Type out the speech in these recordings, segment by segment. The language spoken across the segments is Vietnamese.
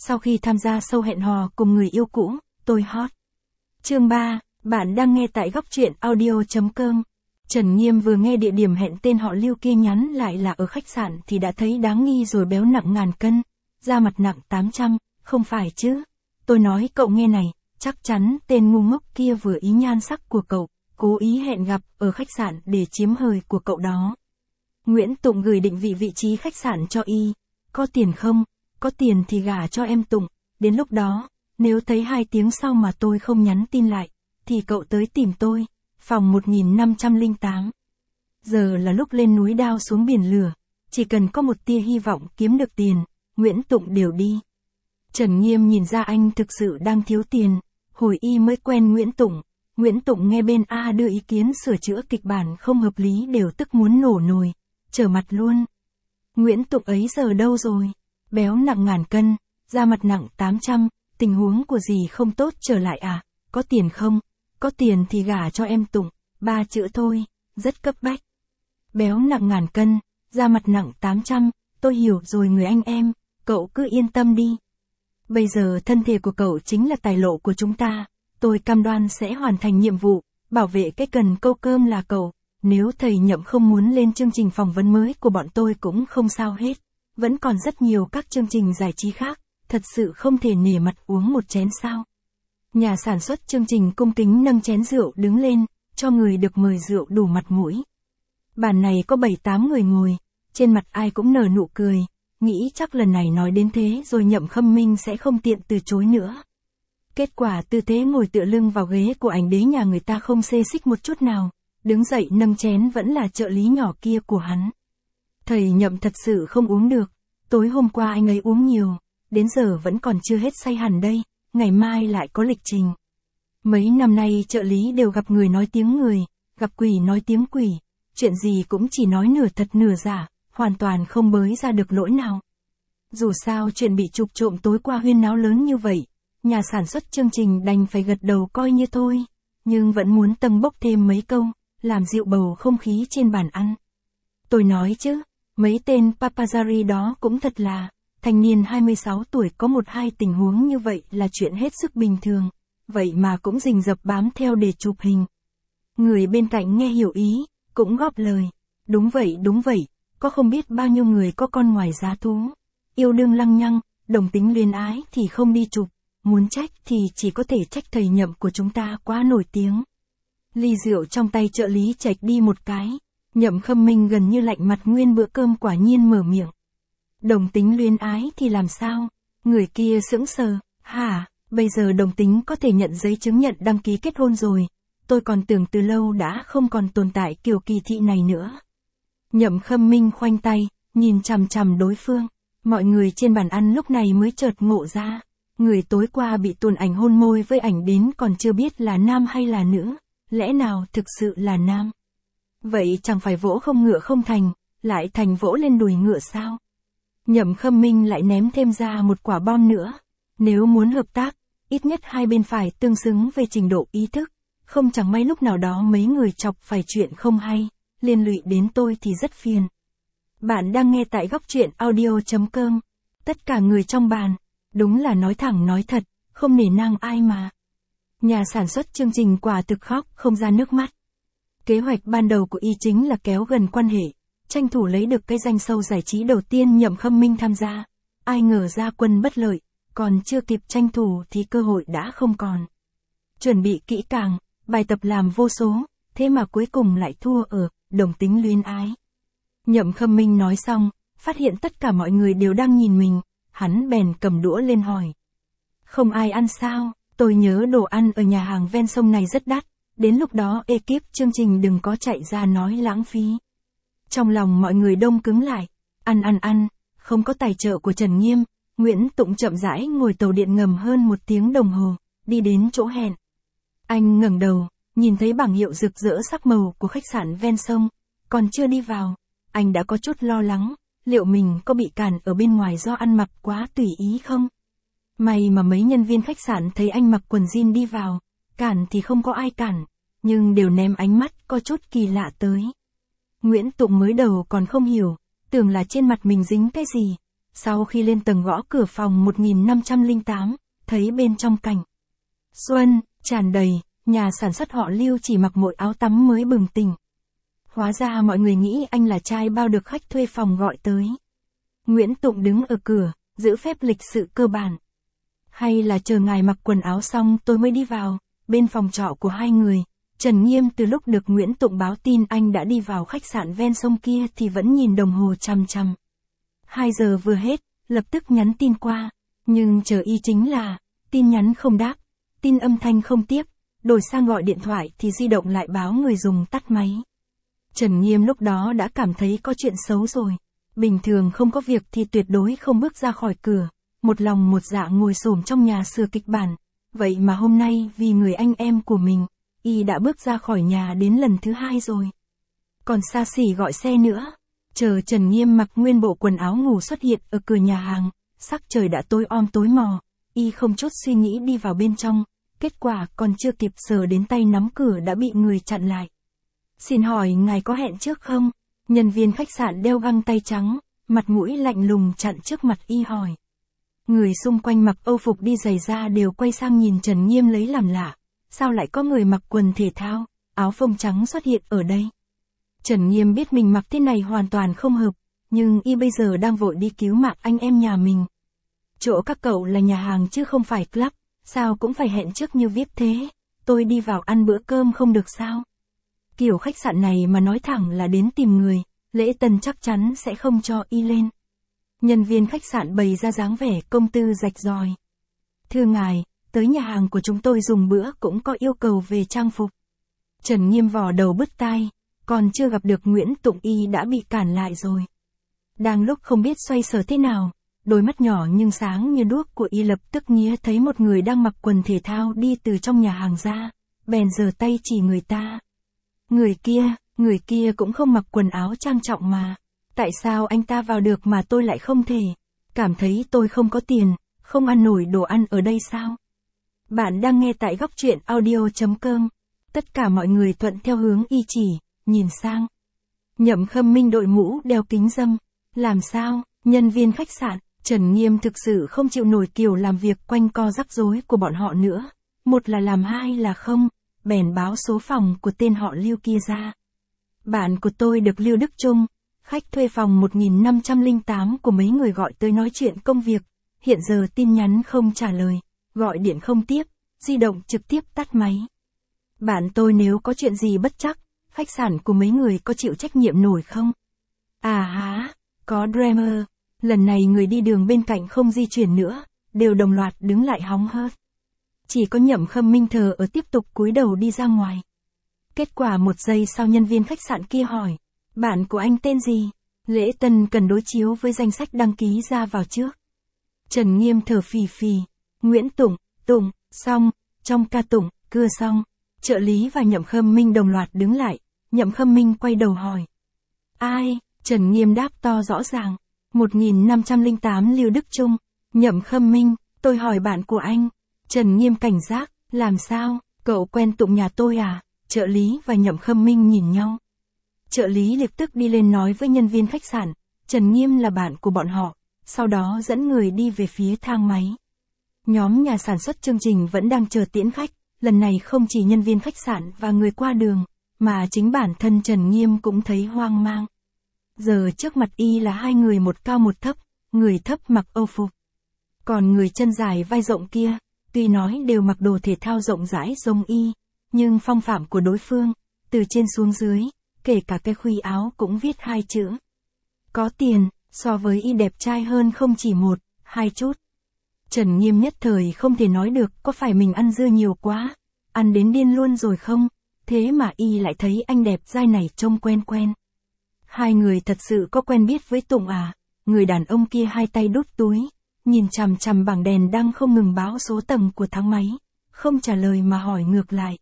Sau khi tham gia show hẹn hò cùng người yêu cũ, tôi hot. Chương 3, bạn đang nghe tại góc truyện audio.com. Trần Nghiêm vừa nghe địa điểm hẹn tên họ Lưu kia nhắn lại là ở khách sạn thì đã thấy đáng nghi rồi. Béo nặng ngàn cân, da mặt nặng 800, không phải chứ? Tôi nói cậu nghe này, chắc chắn tên ngu ngốc kia vừa ý nhan sắc của cậu, cố ý hẹn gặp ở khách sạn để chiếm hời của cậu đó. Nguyễn Tụng gửi định vị trí khách sạn cho y. Có tiền không? Có tiền thì gả cho em Tụng, đến lúc đó, nếu thấy 2 tiếng sau mà tôi không nhắn tin lại, thì cậu tới tìm tôi, phòng 1508. Giờ là lúc lên núi đao xuống biển lửa, chỉ cần có một tia hy vọng kiếm được tiền, Nguyễn Tụng đều đi. Trần Nghiêm nhìn ra anh thực sự đang thiếu tiền, hồi y mới quen Nguyễn Tụng nghe bên A đưa ý kiến sửa chữa kịch bản không hợp lý đều tức muốn nổ nồi, trở mặt luôn. Nguyễn Tụng ấy giờ đâu rồi? Béo nặng ngàn cân, da mặt nặng 800, tình huống của dì không tốt trở lại à? Có tiền không? Có tiền thì gả cho em Tụng, 3 chữ thôi, rất cấp bách. Béo nặng ngàn cân, da mặt nặng 800, tôi hiểu rồi người anh em, cậu cứ yên tâm đi. Bây giờ thân thể của cậu chính là tài lộ của chúng ta, tôi cam đoan sẽ hoàn thành nhiệm vụ, bảo vệ cái cần câu cơm là cậu. Nếu thầy Nhậm không muốn lên chương trình phỏng vấn mới của bọn tôi cũng không sao hết. Vẫn còn rất nhiều các chương trình giải trí khác, thật sự không thể nể mặt uống một chén sao. Nhà sản xuất chương trình cung kính nâng chén rượu đứng lên, cho người được mời rượu đủ mặt mũi. Bàn này có 7-8 người ngồi, trên mặt ai cũng nở nụ cười, nghĩ chắc lần này nói đến thế rồi Nhậm Khâm Minh sẽ không tiện từ chối nữa. Kết quả tư thế ngồi tựa lưng vào ghế của ảnh đế nhà người ta không xê xích một chút nào, đứng dậy nâng chén vẫn là trợ lý nhỏ kia của hắn. Thầy Nhậm thật sự không uống được, tối hôm qua anh ấy uống nhiều, đến giờ vẫn còn chưa hết say hẳn đây, ngày mai lại có lịch trình. Mấy năm nay trợ lý đều gặp người nói tiếng người, gặp quỷ nói tiếng quỷ, chuyện gì cũng chỉ nói nửa thật nửa giả, hoàn toàn không bới ra được lỗi nào. Dù sao chuyện bị chụp trộm tối qua huyên náo lớn như vậy, nhà sản xuất chương trình đành phải gật đầu coi như thôi, nhưng vẫn muốn tâng bốc thêm mấy câu, làm dịu bầu không khí trên bàn ăn. Tôi nói chứ, mấy tên paparazzi đó cũng thật là, thanh niên 26 tuổi có 1-2 tình huống như vậy là chuyện hết sức bình thường, vậy mà cũng rình rập bám theo để chụp hình. Người bên cạnh nghe hiểu ý, cũng góp lời, đúng vậy, có không biết bao nhiêu người có con ngoài giá thú, yêu đương lăng nhăng, đồng tính luyến ái thì không đi chụp, muốn trách thì chỉ có thể trách thầy Nhậm của chúng ta quá nổi tiếng. Ly rượu trong tay trợ lý chạch đi một cái, Nhậm Khâm Minh gần như lạnh mặt nguyên bữa cơm quả nhiên mở miệng. Đồng tính luyến ái thì làm sao? Người kia sững sờ, hả, bây giờ đồng tính có thể nhận giấy chứng nhận đăng ký kết hôn rồi, tôi còn tưởng từ lâu đã không còn tồn tại kiểu kỳ thị này nữa. Nhậm Khâm Minh khoanh tay, nhìn chằm chằm đối phương, mọi người trên bàn ăn lúc này mới chợt ngộ ra, người tối qua bị tuồn ảnh hôn môi với ảnh đến còn chưa biết là nam hay là nữ, lẽ nào thực sự là nam? Vậy chẳng phải vỗ không ngựa không thành, lại thành vỗ lên đùi ngựa sao? Nhậm Khâm Minh lại ném thêm ra một quả bom nữa. Nếu muốn hợp tác, ít nhất hai bên phải tương xứng về trình độ ý thức, không chẳng may lúc nào đó mấy người chọc phải chuyện không hay, liên lụy đến tôi thì rất phiền. Bạn đang nghe tại góc truyện audio.com. Tất cả người trong bàn, đúng là nói thẳng nói thật, không nể nang ai mà. Nhà sản xuất chương trình quả thực khóc không ra nước mắt. Kế hoạch ban đầu của y chính là kéo gần quan hệ, tranh thủ lấy được cái danh show giải trí đầu tiên Nhậm Khâm Minh tham gia. Ai ngờ ra quân bất lợi, còn chưa kịp tranh thủ thì cơ hội đã không còn. Chuẩn bị kỹ càng, bài tập làm vô số, thế mà cuối cùng lại thua ở đồng tính luyến ái. Nhậm Khâm Minh nói xong, phát hiện tất cả mọi người đều đang nhìn mình, hắn bèn cầm đũa lên hỏi. Không ai ăn sao? Tôi nhớ đồ ăn ở nhà hàng ven sông này rất đắt, đến lúc đó ekip chương trình đừng có chạy ra nói lãng phí. Trong lòng mọi người đông cứng lại, ăn, không có tài trợ của Trần Nghiêm, Nguyễn Tụng chậm rãi ngồi tàu điện ngầm hơn 1 tiếng đồng hồ, đi đến chỗ hẹn. Anh ngẩng đầu, nhìn thấy bảng hiệu rực rỡ sắc màu của khách sạn ven sông, còn chưa đi vào, anh đã có chút lo lắng, liệu mình có bị cản ở bên ngoài do ăn mặc quá tùy ý không? May mà mấy nhân viên khách sạn thấy anh mặc quần jean đi vào, cản thì không có ai cản, nhưng đều ném ánh mắt có chút kỳ lạ tới. Nguyễn Tụng mới đầu còn không hiểu, tưởng là trên mặt mình dính cái gì, Sau khi lên tầng gõ cửa phòng 1508, thấy bên trong cảnh xuân, tràn đầy, nhà sản xuất họ Lưu chỉ mặc mỗi áo tắm mới bừng tỉnh. Hóa ra mọi người nghĩ anh là trai bao được khách thuê phòng gọi tới. Nguyễn Tụng đứng ở cửa, giữ phép lịch sự cơ bản. Hay là chờ ngài mặc quần áo xong tôi mới đi vào, bên phòng trọ của hai người. Trần Nghiêm từ lúc được Nguyễn Tụng báo tin anh đã đi vào khách sạn ven sông kia thì vẫn nhìn đồng hồ chằm chằm. 2 giờ vừa hết, lập tức nhắn tin qua, nhưng chờ y chính là, tin nhắn không đáp, tin âm thanh không tiếp, đổi sang gọi điện thoại thì di động lại báo người dùng tắt máy. Trần Nghiêm lúc đó đã cảm thấy có chuyện xấu rồi. Bình thường không có việc thì tuyệt đối không bước ra khỏi cửa, một lòng một dạ ngồi xổm trong nhà sửa kịch bản. Vậy mà hôm nay vì người anh em của mình, y đã bước ra khỏi nhà đến lần thứ 2 rồi. Còn xa xỉ gọi xe nữa. Chờ Trần Nghiêm mặc nguyên bộ quần áo ngủ xuất hiện ở cửa nhà hàng, sắc trời đã tối om tối mò, y không chút suy nghĩ đi vào bên trong, kết quả còn chưa kịp sờ đến tay nắm cửa đã bị người chặn lại. Xin hỏi ngài có hẹn trước không? Nhân viên khách sạn đeo găng tay trắng, mặt mũi lạnh lùng chặn trước mặt y hỏi. Người xung quanh mặc âu phục đi giày da đều quay sang nhìn Trần Nghiêm lấy làm lạ, sao lại có người mặc quần thể thao, áo phông trắng xuất hiện ở đây? Trần Nghiêm biết mình mặc thế này hoàn toàn không hợp, nhưng y bây giờ đang vội đi cứu mạng anh em nhà mình. Chỗ các cậu là nhà hàng chứ không phải club, sao cũng phải hẹn trước như VIP thế, tôi đi vào ăn bữa cơm không được sao? Kiểu khách sạn này mà nói thẳng là đến tìm người, lễ tân chắc chắn sẽ không cho y lên. Nhân viên khách sạn bày ra dáng vẻ công tư rạch ròi. Thưa ngài, tới nhà hàng của chúng tôi dùng bữa cũng có yêu cầu về trang phục. Trần Nghiêm vò đầu bứt tai, còn chưa gặp được Nguyễn Tụng y đã bị cản lại rồi. Đang lúc không biết xoay sở thế nào, đôi mắt nhỏ nhưng sáng như đuốc của y lập tức nghe thấy một người đang mặc quần thể thao đi từ trong nhà hàng ra, bèn giơ tay chỉ người ta. Người kia cũng không mặc quần áo trang trọng mà. Tại sao anh ta vào được mà tôi lại không thể? Cảm thấy tôi không có tiền, không ăn nổi đồ ăn ở đây sao? Bạn đang nghe tại góc truyện audio.com. Tất cả mọi người thuận theo hướng y chỉ, nhìn sang. Nhậm Khâm Minh đội mũ đeo kính râm. Làm sao? Nhân viên khách sạn, Trần Nghiêm thực sự không chịu nổi kiểu làm việc quanh co rắc rối của bọn họ nữa. Một là làm hai là không, bèn báo số phòng của tên họ Lưu kia ra. Bạn của tôi được Lưu Đức Trung, khách thuê phòng 1508 của mấy người gọi tới nói chuyện công việc, hiện giờ tin nhắn không trả lời, gọi điện không tiếp, di động trực tiếp tắt máy. Bạn tôi nếu có chuyện gì bất trắc, khách sạn của mấy người có chịu trách nhiệm nổi không? À há, có drama, lần này người đi đường bên cạnh không di chuyển nữa, đều đồng loạt đứng lại hóng hớt. Chỉ có Nhậm Khâm Minh thờ ở tiếp tục cúi đầu đi ra ngoài. Kết quả 1 giây sau nhân viên khách sạn kia hỏi, bạn của anh tên gì? Lễ tân cần đối chiếu với danh sách đăng ký ra vào trước. Trần Nghiêm thở phì phì, Nguyễn Tụng, xong, trong ca Tụng, cưa xong. Trợ lý và Nhậm Khâm Minh đồng loạt đứng lại, Nhậm Khâm Minh quay đầu hỏi. Ai? Trần Nghiêm đáp to rõ ràng, 1508 Lưu Đức Trung. Nhậm Khâm Minh, tôi hỏi bạn của anh. Trần Nghiêm cảnh giác, làm sao, cậu quen Tụng nhà tôi à? Trợ lý và Nhậm Khâm Minh nhìn nhau. Trợ lý lập tức đi lên nói với nhân viên khách sạn, Trần Nghiêm là bạn của bọn họ, sau đó dẫn người đi về phía thang máy. Nhóm nhà sản xuất chương trình vẫn đang chờ tiễn khách, lần này không chỉ nhân viên khách sạn và người qua đường, mà chính bản thân Trần Nghiêm cũng thấy hoang mang. Giờ trước mặt y là 2 người một cao một thấp, người thấp mặc âu phục. Còn người chân dài vai rộng kia, tuy nói đều mặc đồ thể thao rộng rãi giống y, nhưng phong phạm của đối phương, từ trên xuống dưới, kể cả cái khuy áo cũng viết 2 chữ. Có tiền, so với y đẹp trai hơn không chỉ 1, 2 chút. Trần Nghiêm nhất thời không thể nói được có phải mình ăn dưa nhiều quá, ăn đến điên luôn rồi không, thế mà y lại thấy anh đẹp trai này trông quen quen. 2 người thật sự có quen biết với Tụng à? Người đàn ông kia 2 tay đút túi, nhìn chằm chằm bảng đèn đang không ngừng báo số tầng của thang máy, không trả lời mà hỏi ngược lại.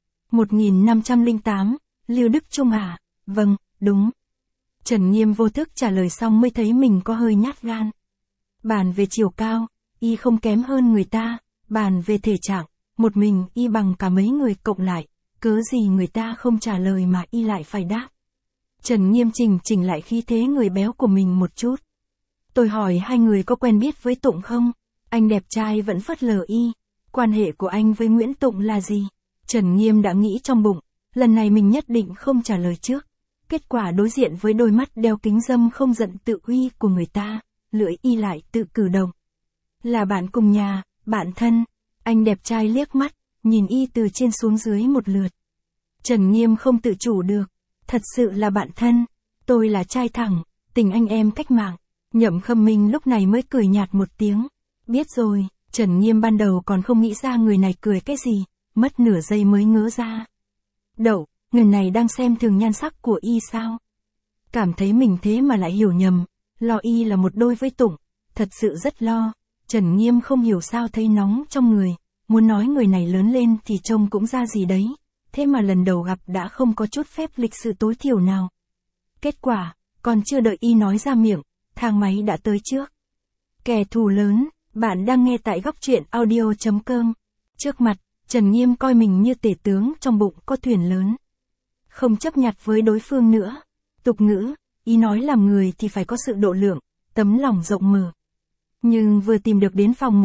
1508, Lưu Đức Trung à? Vâng, đúng. Trần Nghiêm vô thức trả lời xong mới thấy mình có hơi nhát gan. Bàn về chiều cao, y không kém hơn người ta, bàn về thể trạng, một mình y bằng cả mấy người cộng lại, cớ gì người ta không trả lời mà y lại phải đáp. Trần Nghiêm chỉnh lại khí thế người béo của mình một chút. Tôi hỏi hai người có quen biết với Tụng không? Anh đẹp trai vẫn phớt lờ y. Quan hệ của anh với Nguyễn Tụng là gì? Trần Nghiêm đã nghĩ trong bụng, lần này mình nhất định không trả lời trước. Kết quả đối diện với đôi mắt đeo kính râm không giận tự uy của người ta, lưỡi y lại tự cử động. Là bạn cùng nhà, bạn thân. Anh đẹp trai liếc mắt, nhìn y từ trên xuống dưới một lượt. Trần Nghiêm không tự chủ được. Thật sự là bạn thân. Tôi là trai thẳng, tình anh em cách mạng. Nhậm Khâm Minh lúc này mới cười nhạt một tiếng. Biết rồi, Trần Nghiêm ban đầu còn không nghĩ ra người này cười cái gì, mất nửa giây mới ngớ ra. Đậu, người này đang xem thường nhan sắc của y sao? Cảm thấy mình thế mà lại hiểu nhầm, lo y là một đôi với Tụng, thật sự rất lo. Trần Nghiêm không hiểu sao thấy nóng trong người, muốn nói người này lớn lên thì trông cũng ra gì đấy, thế mà lần đầu gặp đã không có chút phép lịch sự tối thiểu nào. Kết quả, còn chưa đợi y nói ra miệng, thang máy đã tới trước. Kẻ thù lớn, bạn đang nghe tại góc truyện audio.com. Trước mặt, Trần Nghiêm coi mình như tể tướng trong bụng có thuyền lớn. Không chấp nhặt với đối phương nữa. Tục ngữ, ý nói làm người thì phải có sự độ lượng, tấm lòng rộng mở. Nhưng vừa tìm được đến phòng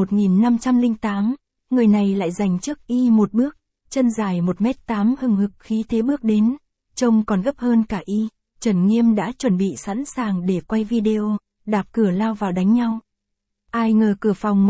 1508, người này lại giành trước y một bước, chân dài 1m8 hừng hực khí thế bước đến, trông còn gấp hơn cả y. Trần Nghiêm đã chuẩn bị sẵn sàng để quay video, đạp cửa lao vào đánh nhau. Ai ngờ cửa phòng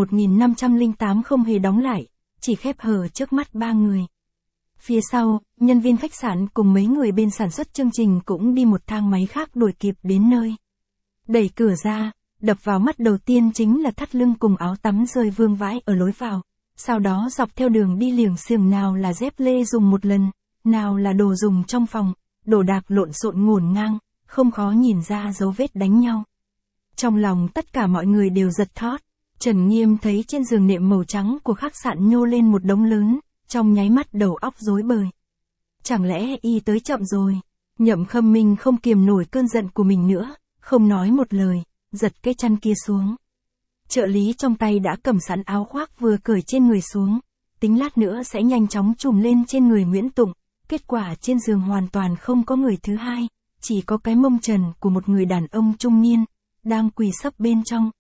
1508 không hề đóng lại, chỉ khép hờ trước mắt ba người. Phía sau, nhân viên khách sạn cùng mấy người bên sản xuất chương trình cũng đi một thang máy khác đuổi kịp đến nơi. Đẩy cửa ra, đập vào mắt đầu tiên chính là thắt lưng cùng áo tắm rơi vương vãi ở lối vào. Sau đó dọc theo đường đi liềng xiềng nào là dép lê dùng một lần, nào là đồ dùng trong phòng, đồ đạc lộn xộn ngổn ngang, không khó nhìn ra dấu vết đánh nhau. Trong lòng tất cả mọi người đều giật thót. Trần Nghiêm thấy trên giường nệm màu trắng của khách sạn nhô lên một đống lớn, trong nháy mắt đầu óc rối bời. Chẳng lẽ y tới chậm rồi? Nhậm Khâm Minh không kiềm nổi cơn giận của mình nữa, không nói một lời, giật cái chăn kia xuống. Trợ lý trong tay đã cầm sẵn áo khoác vừa cởi trên người xuống, tính lát nữa sẽ nhanh chóng trùm lên trên người Nguyễn Tụng. Kết quả trên giường hoàn toàn không có người thứ hai, chỉ có cái mông trần của một người đàn ông trung niên, đang quỳ sấp bên trong.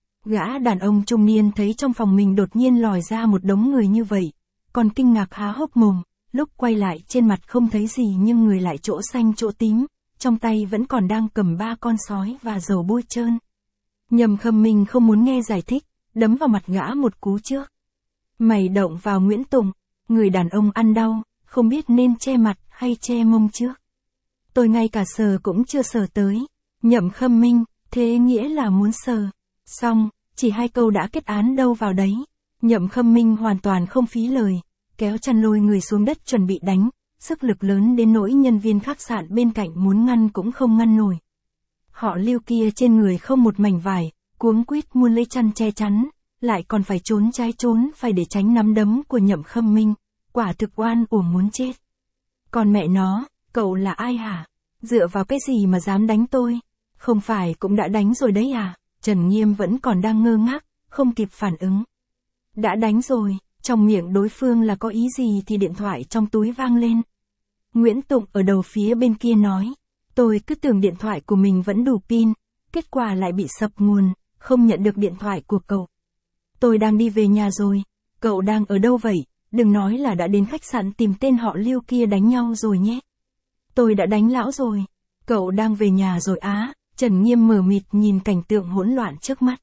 Gã đàn ông trung niên thấy trong phòng mình đột nhiên lòi ra một đống người như vậy, còn kinh ngạc há hốc mồm, lúc quay lại trên mặt không thấy gì nhưng người lại chỗ xanh chỗ tím, trong tay vẫn còn đang cầm 3 con sói và dầu bôi trơn. Nhậm Khâm Minh không muốn nghe giải thích, đấm vào mặt gã một cú trước. Mày động vào Nguyễn Tụng, người đàn ông ăn đau, không biết nên che mặt hay che mông trước. Tôi ngay cả sờ cũng chưa sờ tới. Nhậm Khâm Minh, thế nghĩa là muốn sờ. Xong, chỉ 2 câu đã kết án đâu vào đấy. Nhậm Khâm Minh hoàn toàn không phí lời, kéo chăn lôi người xuống đất chuẩn bị đánh, sức lực lớn đến nỗi nhân viên khách sạn bên cạnh muốn ngăn cũng không ngăn nổi. Họ Lưu kia trên người không một mảnh vải, cuống quýt muốn lấy chăn che chắn, lại còn phải trốn trái trốn phải để tránh nắm đấm của Nhậm Khâm Minh, quả thực oan uổng muốn chết. Còn mẹ nó, cậu là ai hả? Dựa vào cái gì mà dám đánh tôi? Không phải cũng đã đánh rồi đấy à? Trần Nghiêm vẫn còn đang ngơ ngác, không kịp phản ứng. Đã đánh rồi, trong miệng đối phương là có ý gì thì điện thoại trong túi vang lên. Nguyễn Tụng ở đầu phía bên kia nói, tôi cứ tưởng điện thoại của mình vẫn đủ pin, kết quả lại bị sập nguồn, không nhận được điện thoại của cậu. Tôi đang đi về nhà rồi, cậu đang ở đâu vậy? Đừng nói là đã đến khách sạn tìm tên họ Lưu kia đánh nhau rồi nhé. Tôi đã đánh lão rồi, cậu đang về nhà rồi á? Trần Nghiêm mờ mịt nhìn cảnh tượng hỗn loạn trước mắt.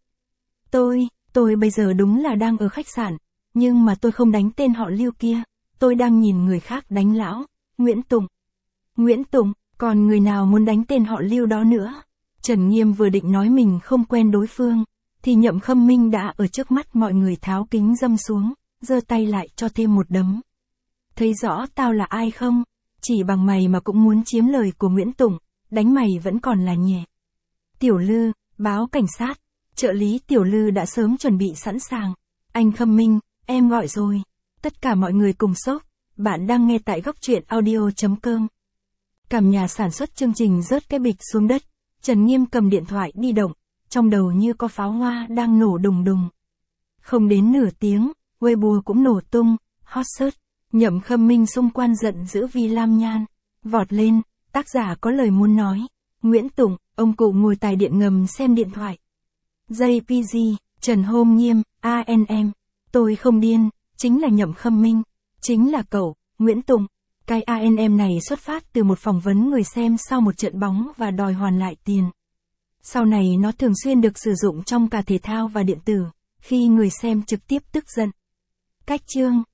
Tôi bây giờ đúng là đang ở khách sạn, nhưng mà tôi không đánh tên họ Lưu kia, tôi đang nhìn người khác đánh lão, Nguyễn Tụng. Nguyễn Tụng, còn người nào muốn đánh tên họ Lưu đó nữa? Trần Nghiêm vừa định nói mình không quen đối phương, thì Nhậm Khâm Minh đã ở trước mắt mọi người tháo kính râm xuống, giơ tay lại cho thêm một đấm. Thấy rõ tao là ai không? Chỉ bằng mày mà cũng muốn chiếm lời của Nguyễn Tụng, đánh mày vẫn còn là nhẹ. Tiểu Lư, báo cảnh sát. Trợ lý Tiểu Lư đã sớm chuẩn bị sẵn sàng. Anh Khâm Minh, em gọi rồi. Tất cả mọi người cùng sốc. Bạn đang nghe tại góc truyện audio.com. Cả nhà sản xuất chương trình rớt cái bịch xuống đất. Trần Nghiêm cầm điện thoại di động, trong đầu như có pháo hoa đang nổ đùng đùng. Không đến nửa tiếng, Weibo cũng nổ tung, hot search. Nhậm Khâm Minh xung quan giận dữ vì Lam Nhan. Vọt lên, tác giả có lời muốn nói. Nguyễn Tụng, ông cụ ngồi tài điện ngầm xem điện thoại. JPG, Trần Hôm Nghiêm, ANM. Tôi không điên, chính là Nhậm Khâm Minh. Chính là cậu, Nguyễn Tùng. Cái ANM này xuất phát từ một phỏng vấn người xem sau một trận bóng và đòi hoàn lại tiền. Sau này nó thường xuyên được sử dụng trong cả thể thao và điện tử, khi người xem trực tiếp tức giận. Cách chương